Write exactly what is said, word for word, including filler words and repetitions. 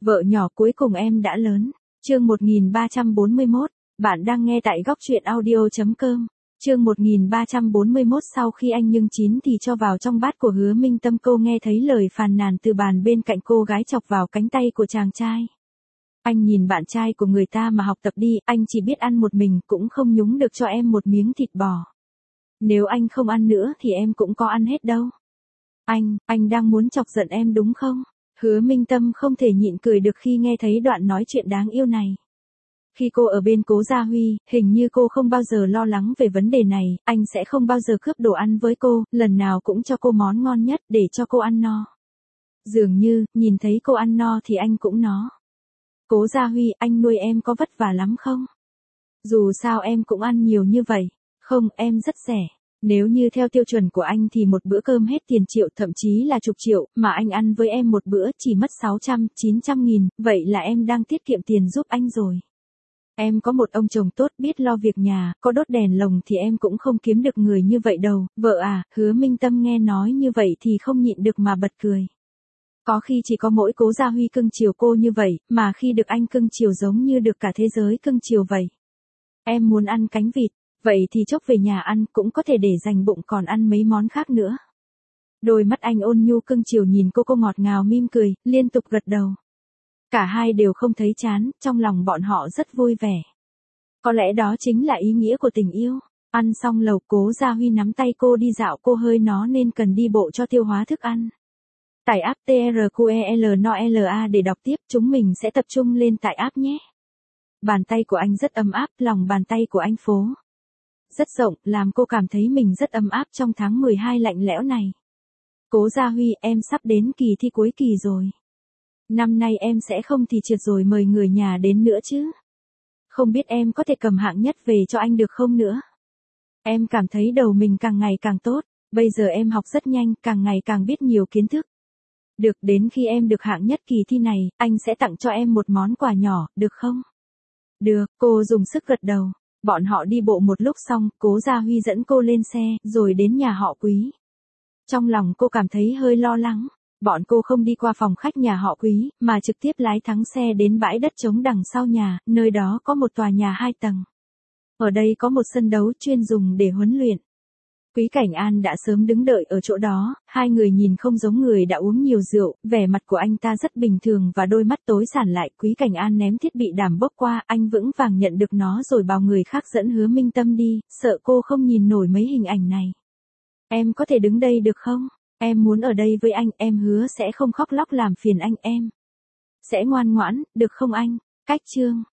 Vợ nhỏ cuối cùng em đã lớn. Chương một nghìn ba trăm bốn mươi mốt. Bạn đang nghe tại góc truyện audio chấm com. Chương một nghìn ba trăm bốn mươi mốt. Sau khi anh nhưng chín thì cho vào trong bát của Hứa Minh Tâm, cô nghe thấy lời phàn nàn từ bàn bên cạnh cô gái chọc vào cánh tay của chàng trai. Anh nhìn bạn trai của người ta mà học tập đi, anh chỉ biết ăn một mình cũng không nhúng được cho em một miếng thịt bò. Nếu anh không ăn nữa thì em cũng có ăn hết đâu. Anh, anh đang muốn chọc giận em đúng không? Hứa Minh Tâm không thể nhịn cười được khi nghe thấy đoạn nói chuyện đáng yêu này. Khi cô ở bên Cố Gia Huy, hình như cô không bao giờ lo lắng về vấn đề này, anh sẽ không bao giờ cướp đồ ăn với cô, lần nào cũng cho cô món ngon nhất để cho cô ăn no. Dường như, nhìn thấy cô ăn no thì anh cũng nó. Cố Gia Huy, anh nuôi em có vất vả lắm không? Dù sao em cũng ăn nhiều như vậy. Không, em rất rẻ. Nếu như theo tiêu chuẩn của anh thì một bữa cơm hết tiền triệu, thậm chí là chục triệu, mà anh ăn với em một bữa chỉ mất sáu trăm, chín trăm nghìn, vậy là em đang tiết kiệm tiền giúp anh rồi. Em có một ông chồng tốt, biết lo việc nhà, có đốt đèn lồng thì em cũng không kiếm được người như vậy đâu, vợ à. Hứa Minh Tâm nghe nói như vậy thì không nhịn được mà bật cười. Có khi chỉ có mỗi Cố Gia Huy cưng chiều cô như vậy, mà khi được anh cưng chiều giống như được cả thế giới cưng chiều vậy. Em muốn ăn cánh vịt, vậy thì chốc về nhà ăn, cũng có thể để dành bụng còn ăn mấy món khác nữa. Đôi mắt anh ôn nhu cưng chiều nhìn cô, cô ngọt ngào mỉm cười, liên tục gật đầu. Cả hai đều không thấy chán, trong lòng bọn họ rất vui vẻ. Có lẽ đó chính là ý nghĩa của tình yêu. Ăn xong lẩu, Cố Gia Huy nắm tay cô đi dạo, cô hơi nó nên cần đi bộ cho tiêu hóa thức ăn. Tải app TRQELNOLA để đọc tiếp, chúng mình sẽ tập trung lên tại app nhé. Bàn tay của anh rất ấm áp, lòng bàn tay của anh phố rất rộng, làm cô cảm thấy mình rất ấm áp trong tháng mười hai lạnh lẽo này. Cố Gia Huy, em sắp đến kỳ thi cuối kỳ rồi. Năm nay em sẽ không thì trượt rồi, mời người nhà đến nữa chứ. Không biết em có thể cầm hạng nhất về cho anh được không nữa? Em cảm thấy đầu mình càng ngày càng tốt, bây giờ em học rất nhanh, càng ngày càng biết nhiều kiến thức. Được, đến khi em được hạng nhất kỳ thi này, anh sẽ tặng cho em một món quà nhỏ, được không? Được, cô dùng sức gật đầu. Bọn họ đi bộ một lúc xong, Cố Gia Huy dẫn cô lên xe, rồi đến nhà họ Quý. Trong lòng cô cảm thấy hơi lo lắng. Bọn cô không đi qua phòng khách nhà họ Quý, mà trực tiếp lái thắng xe đến bãi đất trống đằng sau nhà, nơi đó có một tòa nhà hai tầng. Ở đây có một sân đấu chuyên dùng để huấn luyện. Quý Cảnh An đã sớm đứng đợi ở chỗ đó, hai người nhìn không giống người đã uống nhiều rượu, vẻ mặt của anh ta rất bình thường và đôi mắt tối sản lại. Quý Cảnh An ném thiết bị đàm bốc qua, anh vững vàng nhận được nó rồi bảo người khác dẫn Hứa Minh Tâm đi, sợ cô không nhìn nổi mấy hình ảnh này. Em có thể đứng đây được không? Em muốn ở đây với anh, em hứa sẽ không khóc lóc làm phiền anh, em sẽ ngoan ngoãn, được không anh? Cách chương